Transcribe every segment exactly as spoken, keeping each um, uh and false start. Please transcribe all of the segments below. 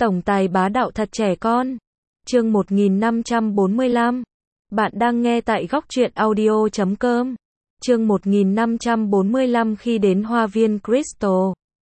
Tổng tài bá đạo thật trẻ con. Chương một nghìn năm trăm bốn mươi lăm. Bạn đang nghe tại góc truyện audio chấm com. Chương một nghìn năm trăm bốn mươi lăm khi đến hoa viên Crystal.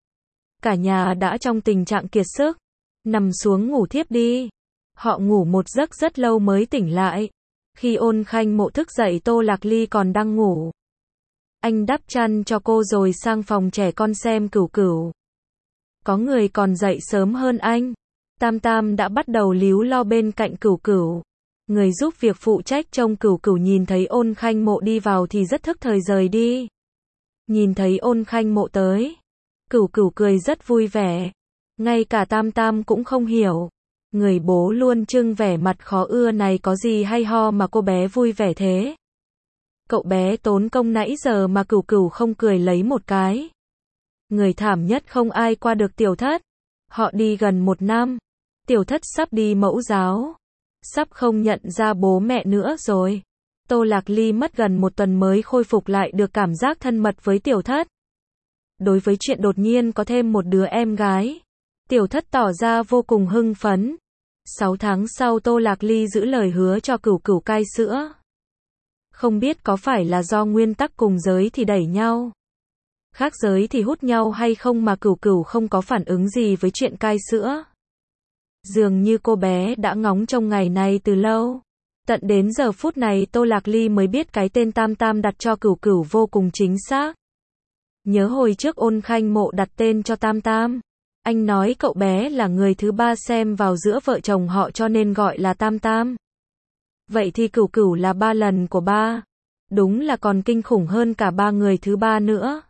Cả nhà đã trong tình trạng kiệt sức, nằm xuống ngủ thiếp đi. Họ ngủ một giấc rất lâu mới tỉnh lại. Khi Ôn Khanh Mộ thức dậy, Tô Lạc Ly còn đang ngủ. Anh đắp chăn cho cô rồi sang phòng trẻ con xem Cửu Cửu. Có người còn dậy sớm hơn anh. Tam Tam đã bắt đầu líu lo bên cạnh Cửu Cửu. Người giúp việc phụ trách trông Cửu Cửu nhìn thấy Ôn Khanh Mộ đi vào thì rất thức thời rời đi. Nhìn thấy Ôn Khanh Mộ tới, Cửu Cửu cười rất vui vẻ. Ngay cả Tam Tam cũng không hiểu. Người bố luôn trưng vẻ mặt khó ưa này có gì hay ho mà cô bé vui vẻ thế. Cậu bé tốn công nãy giờ mà Cửu Cửu không cười lấy một cái. Người thảm nhất không ai qua được Tiểu Thất. Họ đi gần một năm. Tiểu Thất sắp đi mẫu giáo. Sắp không nhận ra bố mẹ nữa rồi. Tô Lạc Ly mất gần một tuần mới khôi phục lại được cảm giác thân mật với Tiểu Thất. Đối với chuyện đột nhiên có thêm một đứa em gái, Tiểu Thất tỏ ra vô cùng hưng phấn. Sáu tháng sau Tô Lạc Ly giữ lời hứa cho Cửu Cửu cai sữa. Không biết có phải là do nguyên tắc cùng giới thì đẩy nhau, khác giới thì hút nhau hay không mà Cửu Cửu không có phản ứng gì với chuyện cai sữa. Dường như cô bé đã ngóng trông ngày này từ lâu. Tận đến giờ phút này Tô Lạc Ly mới biết cái tên Tam Tam đặt cho Cửu Cửu vô cùng chính xác. Nhớ hồi trước Ôn Khanh Mộ đặt tên cho Tam Tam, anh nói cậu bé là người thứ ba xem vào giữa vợ chồng họ cho nên gọi là Tam Tam. Vậy thì Cửu Cửu là ba lần của ba. Đúng là còn kinh khủng hơn cả ba người thứ ba nữa.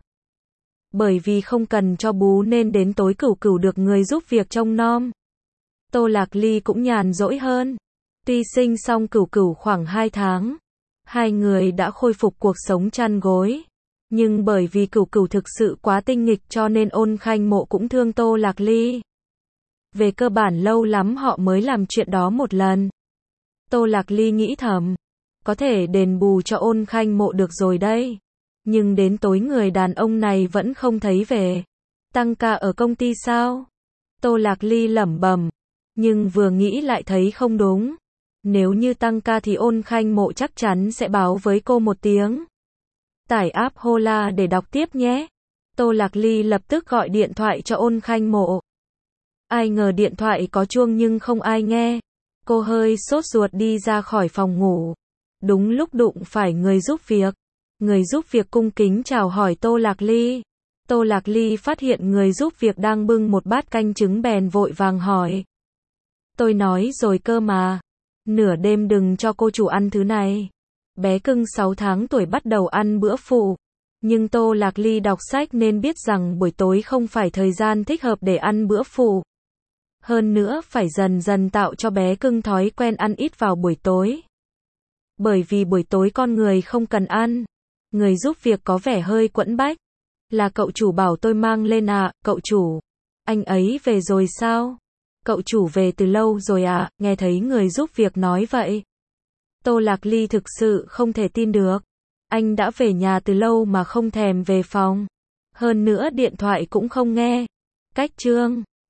Bởi vì không cần cho bú nên đến tối Cửu Cửu được người giúp việc trông nom. Tô Lạc Ly cũng nhàn rỗi hơn. Tuy sinh xong Cửu Cửu khoảng hai tháng, hai người đã khôi phục cuộc sống chăn gối. Nhưng bởi vì Cửu Cửu thực sự quá tinh nghịch cho nên Ôn Khanh Mộ cũng thương Tô Lạc Ly. Về cơ bản lâu lắm họ mới làm chuyện đó một lần. Tô Lạc Ly nghĩ thầm, có thể đền bù cho Ôn Khanh Mộ được rồi đây. Nhưng đến tối người đàn ông này vẫn không thấy về. Tăng ca ở công ty sao? Tô Lạc Ly lẩm bẩm, nhưng vừa nghĩ lại thấy không đúng. Nếu như tăng ca thì Ôn Khanh Mộ chắc chắn sẽ báo với cô một tiếng. Tải app Hola để đọc tiếp nhé. Tô Lạc Ly lập tức gọi điện thoại cho Ôn Khanh Mộ. Ai ngờ điện thoại có chuông nhưng không ai nghe. Cô hơi sốt ruột đi ra khỏi phòng ngủ. Đúng lúc đụng phải người giúp việc. Người giúp việc cung kính chào hỏi Tô Lạc Ly. Tô Lạc Ly phát hiện người giúp việc đang bưng một bát canh trứng bèn vội vàng hỏi. Tôi nói rồi cơ mà. Nửa đêm đừng cho cô chủ ăn thứ này. Bé cưng sáu tháng tuổi bắt đầu ăn bữa phụ. Nhưng Tô Lạc Ly đọc sách nên biết rằng buổi tối không phải thời gian thích hợp để ăn bữa phụ. Hơn nữa phải dần dần tạo cho bé cưng thói quen ăn ít vào buổi tối. Bởi vì buổi tối con người không cần ăn. Người giúp việc có vẻ hơi quẫn bách. Là cậu chủ bảo tôi mang lên à, cậu chủ. Anh ấy về rồi sao? Cậu chủ về từ lâu rồi à, nghe thấy người giúp việc nói vậy. Tô Lạc Ly thực sự không thể tin được. Anh đã về nhà từ lâu mà không thèm về phòng. Hơn nữa điện thoại cũng không nghe. Cách chương